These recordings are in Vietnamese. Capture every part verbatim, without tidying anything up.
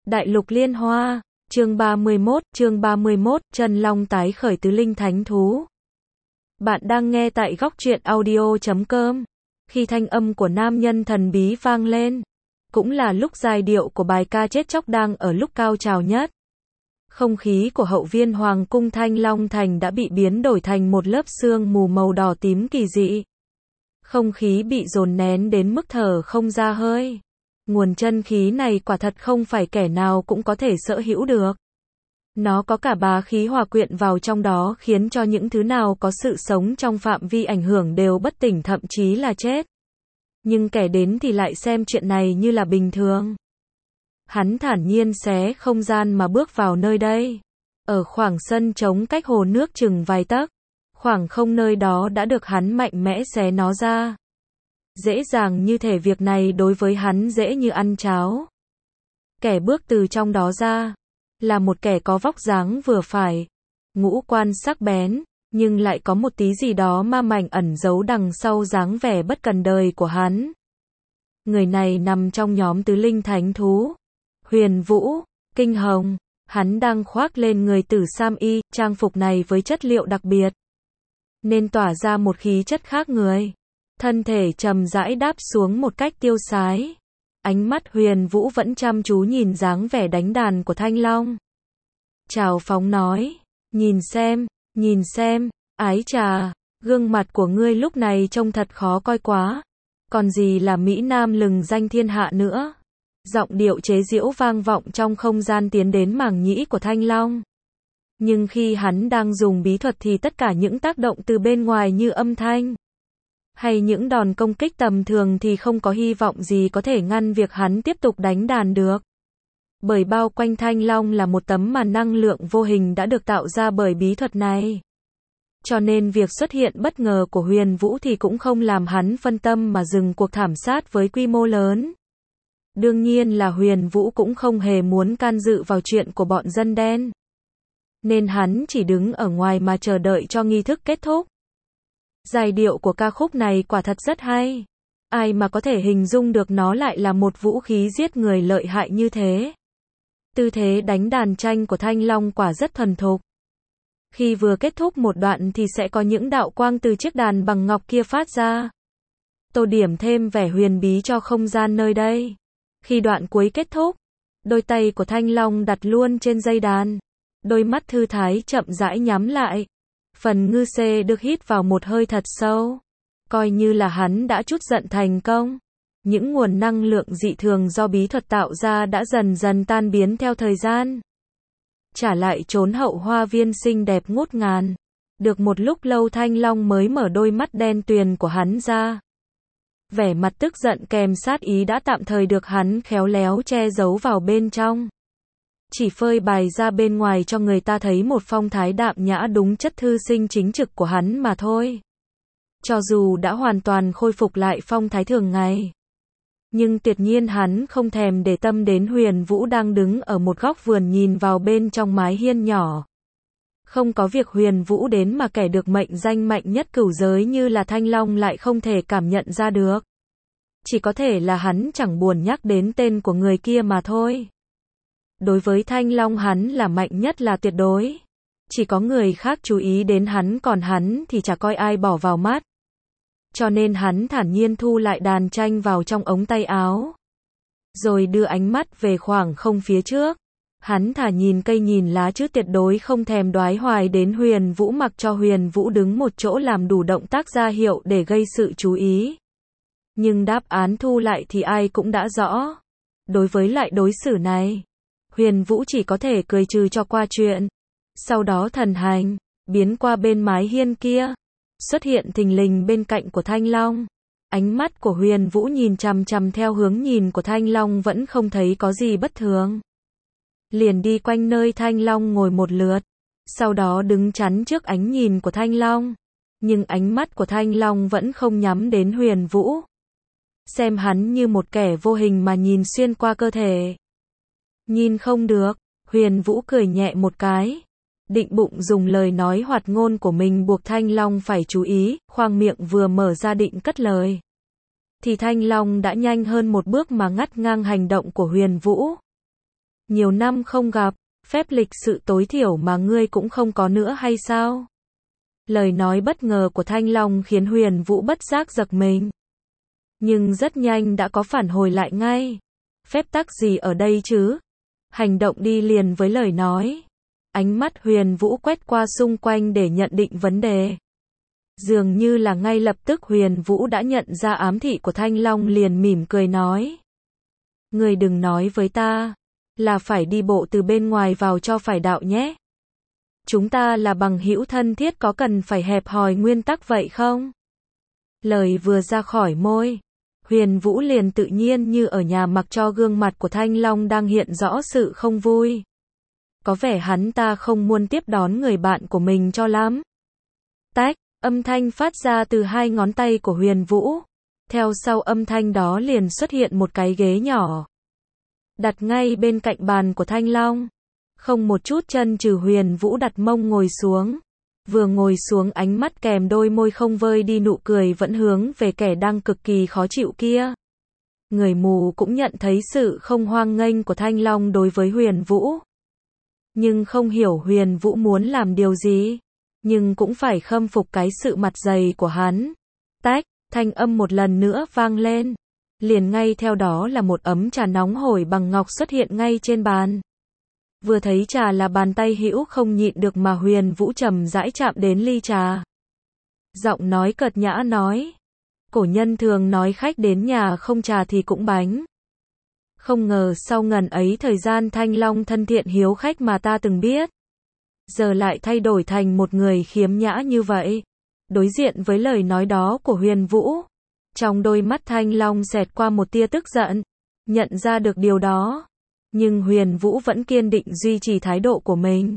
Đại lục liên hoa, chương ba mươi mốt, chương ba mươi mốt, chân long tái khởi tứ linh thánh thú. Bạn đang nghe tại góc truyện audio chấm com. Khi thanh âm của nam nhân thần bí vang lên, cũng là lúc giai điệu của bài ca chết chóc đang ở lúc cao trào nhất. Không khí của hậu viên hoàng cung Thanh Long Thành đã bị biến đổi thành một lớp sương mù màu đỏ tím kỳ dị. Không khí bị dồn nén đến mức thở không ra hơi. Nguồn chân khí này quả thật không phải kẻ nào cũng có thể sở hữu được. Nó có cả bá khí hòa quyện vào trong đó khiến cho những thứ nào có sự sống trong phạm vi ảnh hưởng đều bất tỉnh thậm chí là chết. Nhưng kẻ đến thì lại xem chuyện này như là bình thường. Hắn thản nhiên xé không gian mà bước vào nơi đây. Ở khoảng sân trống cách hồ nước chừng vài tấc, khoảng không nơi đó đã được hắn mạnh mẽ xé nó ra. Dễ dàng như thể việc này đối với hắn dễ như ăn cháo. Kẻ bước từ trong đó ra là một kẻ có vóc dáng vừa phải, ngũ quan sắc bén, nhưng lại có một tí gì đó ma mảnh ẩn giấu đằng sau dáng vẻ bất cần đời của hắn. Người này nằm trong nhóm tứ linh thánh thú. Huyền Vũ, Kinh Hồng, hắn đang khoác lên người tử sam y, trang phục này với chất liệu đặc biệt, nên tỏa ra một khí chất khác người. Thân thể trầm rãi đáp xuống một cách tiêu sái. Ánh mắt Huyền Vũ vẫn chăm chú nhìn dáng vẻ đánh đàn của Thanh Long. Chào phóng nói, nhìn xem, nhìn xem, ái chà, gương mặt của ngươi lúc này trông thật khó coi quá. Còn gì là Mỹ Nam lừng danh thiên hạ nữa. Giọng điệu chế giễu vang vọng trong không gian tiến đến màng nhĩ của Thanh Long. Nhưng khi hắn đang dùng bí thuật thì tất cả những tác động từ bên ngoài như âm thanh hay những đòn công kích tầm thường thì không có hy vọng gì có thể ngăn việc hắn tiếp tục đánh đàn được. Bởi bao quanh Thanh Long là một tấm màn năng lượng vô hình đã được tạo ra bởi bí thuật này. Cho nên việc xuất hiện bất ngờ của Huyền Vũ thì cũng không làm hắn phân tâm mà dừng cuộc thảm sát với quy mô lớn. Đương nhiên là Huyền Vũ cũng không hề muốn can dự vào chuyện của bọn dân đen. Nên hắn chỉ đứng ở ngoài mà chờ đợi cho nghi thức kết thúc. Giai điệu của ca khúc này quả thật rất hay. Ai mà có thể hình dung được nó lại là một vũ khí giết người lợi hại như thế. Tư thế đánh đàn tranh của Thanh Long quả rất thuần thục. Khi vừa kết thúc một đoạn thì sẽ có những đạo quang từ chiếc đàn bằng ngọc kia phát ra, tô điểm thêm vẻ huyền bí cho không gian nơi đây. Khi đoạn cuối kết thúc, đôi tay của Thanh Long đặt luôn trên dây đàn. Đôi mắt thư thái chậm rãi nhắm lại. Phần ngư xê được hít vào một hơi thật sâu. Coi như là hắn đã trút giận thành công. Những nguồn năng lượng dị thường do bí thuật tạo ra đã dần dần tan biến theo thời gian. Trả lại trốn hậu hoa viên xinh đẹp ngút ngàn. Được một lúc lâu Thanh Long mới mở đôi mắt đen tuyền của hắn ra. Vẻ mặt tức giận kèm sát ý đã tạm thời được hắn khéo léo che giấu vào bên trong. Chỉ phơi bày ra bên ngoài cho người ta thấy một phong thái đạm nhã đúng chất thư sinh chính trực của hắn mà thôi. Cho dù đã hoàn toàn khôi phục lại phong thái thường ngày, nhưng tuyệt nhiên hắn không thèm để tâm đến Huyền Vũ đang đứng ở một góc vườn nhìn vào bên trong mái hiên nhỏ. Không có việc Huyền Vũ đến mà kẻ được mệnh danh mạnh nhất cửu giới như là Thanh Long lại không thể cảm nhận ra được. Chỉ có thể là hắn chẳng buồn nhắc đến tên của người kia mà thôi. Đối với Thanh Long hắn là mạnh nhất là tuyệt đối. Chỉ có người khác chú ý đến hắn còn hắn thì chả coi ai bỏ vào mắt. Cho nên hắn thản nhiên thu lại đàn tranh vào trong ống tay áo. Rồi đưa ánh mắt về khoảng không phía trước. Hắn thả nhìn cây nhìn lá chứ tuyệt đối không thèm đoái hoài đến Huyền Vũ, mặc cho Huyền Vũ đứng một chỗ làm đủ động tác ra hiệu để gây sự chú ý. Nhưng đáp án thu lại thì ai cũng đã rõ. Đối với lại đối xử này, Huyền Vũ chỉ có thể cười trừ cho qua chuyện. Sau đó thần hành, biến qua bên mái hiên kia, xuất hiện thình lình bên cạnh của Thanh Long. Ánh mắt của Huyền Vũ nhìn chằm chằm theo hướng nhìn của Thanh Long vẫn không thấy có gì bất thường. Liền đi quanh nơi Thanh Long ngồi một lượt, sau đó đứng chắn trước ánh nhìn của Thanh Long. Nhưng ánh mắt của Thanh Long vẫn không nhắm đến Huyền Vũ. Xem hắn như một kẻ vô hình mà nhìn xuyên qua cơ thể. Nhìn không được, Huyền Vũ cười nhẹ một cái. Định bụng dùng lời nói hoạt ngôn của mình buộc Thanh Long phải chú ý, khoang miệng vừa mở ra định cất lời. Thì Thanh Long đã nhanh hơn một bước mà ngắt ngang hành động của Huyền Vũ. Nhiều năm không gặp, phép lịch sự tối thiểu mà ngươi cũng không có nữa hay sao? Lời nói bất ngờ của Thanh Long khiến Huyền Vũ bất giác giật mình. Nhưng rất nhanh đã có phản hồi lại ngay. Phép tắc gì ở đây chứ? Hành động đi liền với lời nói. Ánh mắt Huyền Vũ quét qua xung quanh để nhận định vấn đề. Dường như là ngay lập tức Huyền Vũ đã nhận ra ám thị của Thanh Long, liền mỉm cười nói. Ngươi đừng nói với ta, là phải đi bộ từ bên ngoài vào cho phải đạo nhé. Chúng ta là bằng hữu thân thiết, có cần phải hẹp hòi nguyên tắc vậy không? Lời vừa ra khỏi môi, Huyền Vũ liền tự nhiên như ở nhà, mặc cho gương mặt của Thanh Long đang hiện rõ sự không vui. Có vẻ hắn ta không muốn tiếp đón người bạn của mình cho lắm. Tách, âm thanh phát ra từ hai ngón tay của Huyền Vũ. Theo sau âm thanh đó liền xuất hiện một cái ghế nhỏ, đặt ngay bên cạnh bàn của Thanh Long. Không một chút chần chừ, Huyền Vũ đặt mông ngồi xuống. Vừa ngồi xuống, ánh mắt kèm đôi môi không vơi đi nụ cười vẫn hướng về kẻ đang cực kỳ khó chịu kia. Người mù cũng nhận thấy sự không hoan nghênh của Thanh Long đối với Huyền Vũ. Nhưng không hiểu Huyền Vũ muốn làm điều gì. Nhưng cũng phải khâm phục cái sự mặt dày của hắn. Tách, thanh âm một lần nữa vang lên. Liền ngay theo đó là một ấm trà nóng hổi bằng ngọc xuất hiện ngay trên bàn. Vừa thấy trà là bàn tay hữu không nhịn được mà Huyền Vũ trầm rãi chạm đến ly trà. Giọng nói cợt nhã nói. Cổ nhân thường nói khách đến nhà không trà thì cũng bánh. Không ngờ sau ngần ấy thời gian Thanh Long thân thiện hiếu khách mà ta từng biết, giờ lại thay đổi thành một người khiếm nhã như vậy. Đối diện với lời nói đó của Huyền Vũ, trong đôi mắt Thanh Long xẹt qua một tia tức giận. Nhận ra được điều đó, nhưng Huyền Vũ vẫn kiên định duy trì thái độ của mình.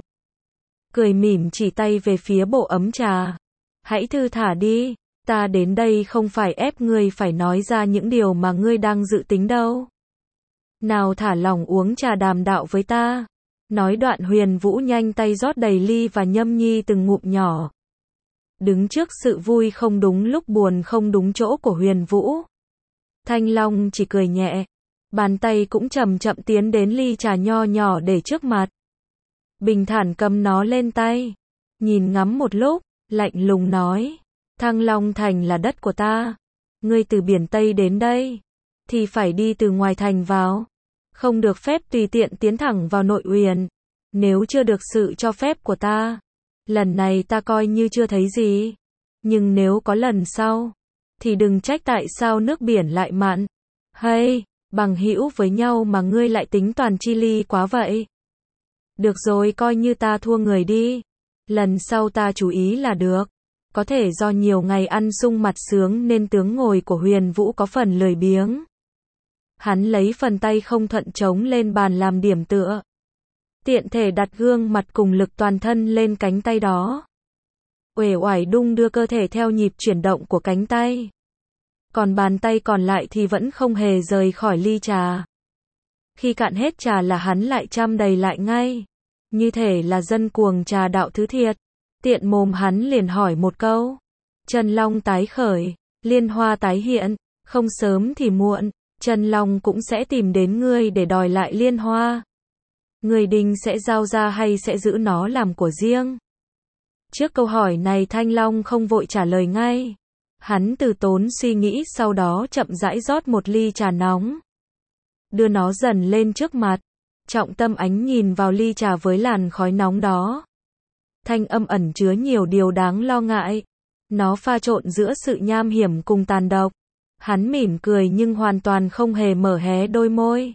Cười mỉm chỉ tay về phía bộ ấm trà. Hãy thư thả đi, ta đến đây không phải ép ngươi phải nói ra những điều mà ngươi đang dự tính đâu. Nào thả lỏng uống trà đàm đạo với ta. Nói đoạn Huyền Vũ nhanh tay rót đầy ly và nhâm nhi từng ngụm nhỏ. Đứng trước sự vui không đúng lúc, buồn không đúng chỗ của Huyền Vũ, Thanh Long chỉ cười nhẹ. Bàn tay cũng chậm chậm tiến đến ly trà nho nhỏ để trước mặt. Bình thản cầm nó lên tay. Nhìn ngắm một lúc, lạnh lùng nói. Thăng Long Thành là đất của ta. Ngươi từ biển Tây đến đây, thì phải đi từ ngoài thành vào. Không được phép tùy tiện tiến thẳng vào nội uyển. Nếu chưa được sự cho phép của ta, lần này ta coi như chưa thấy gì. Nhưng nếu có lần sau, thì đừng trách tại sao nước biển lại mặn. Hay, bằng hữu với nhau mà ngươi lại tính toàn chi ly quá vậy. Được rồi, coi như ta thua người đi. Lần sau ta chú ý là được. Có thể do nhiều ngày ăn sung mặt sướng nên tướng ngồi của Huyền Vũ có phần lười biếng. Hắn lấy phần tay không thuận trống lên bàn làm điểm tựa. Tiện thể đặt gương mặt cùng lực toàn thân lên cánh tay đó. Uể oải đung đưa cơ thể theo nhịp chuyển động của cánh tay. Còn bàn tay còn lại thì vẫn không hề rời khỏi ly trà. Khi cạn hết trà là hắn lại chăm đầy lại ngay. Như thể là dân cuồng trà đạo thứ thiệt. Tiện mồm hắn liền hỏi một câu. Chân long tái khởi, liên hoa tái hiện, không sớm thì muộn, Chân long cũng sẽ tìm đến ngươi để đòi lại liên hoa. Ngươi định sẽ giao ra hay sẽ giữ nó làm của riêng? Trước câu hỏi này Thanh Long không vội trả lời ngay. Hắn từ tốn suy nghĩ, sau đó chậm rãi rót một ly trà nóng. Đưa nó dần lên trước mặt. Trọng tâm ánh nhìn vào ly trà với làn khói nóng đó. Thanh âm ẩn chứa nhiều điều đáng lo ngại. Nó pha trộn giữa sự nham hiểm cùng tàn độc. Hắn mỉm cười nhưng hoàn toàn không hề mở hé đôi môi.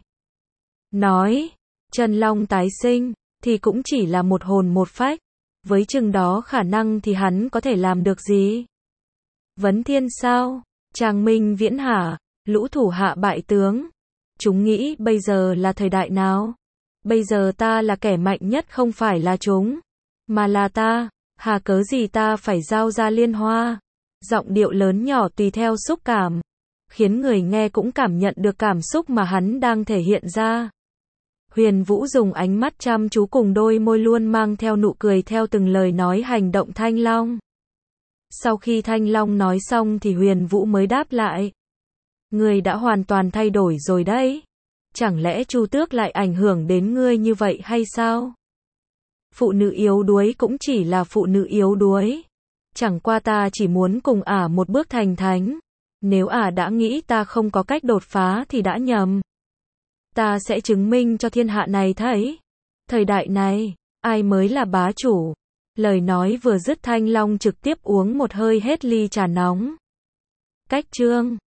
Nói, Chân long tái sinh, thì cũng chỉ là một hồn một phách. Với chừng đó khả năng thì hắn có thể làm được gì? Vấn Thiên sao? Tràng Minh Viễn hả? Lũ thủ hạ bại tướng. Chúng nghĩ bây giờ là thời đại nào? Bây giờ ta là kẻ mạnh nhất, không phải là chúng, mà là ta. Hà cớ gì ta phải giao ra liên hoa? Giọng điệu lớn nhỏ tùy theo xúc cảm, khiến người nghe cũng cảm nhận được cảm xúc mà hắn đang thể hiện ra. Huyền Vũ dùng ánh mắt chăm chú cùng đôi môi luôn mang theo nụ cười theo từng lời nói hành động Thanh Long. Sau khi Thanh Long nói xong thì Huyền Vũ mới đáp lại. Người đã hoàn toàn thay đổi rồi đấy. Chẳng lẽ Chu Tước lại ảnh hưởng đến ngươi như vậy hay sao? Phụ nữ yếu đuối cũng chỉ là phụ nữ yếu đuối. Chẳng qua ta chỉ muốn cùng ả một bước thành thánh. Nếu ả đã nghĩ ta không có cách đột phá thì đã nhầm. Ta sẽ chứng minh cho thiên hạ này thấy. Thời đại này, ai mới là bá chủ? Lời nói vừa dứt Thanh Long trực tiếp uống một hơi hết ly trà nóng. Cách chương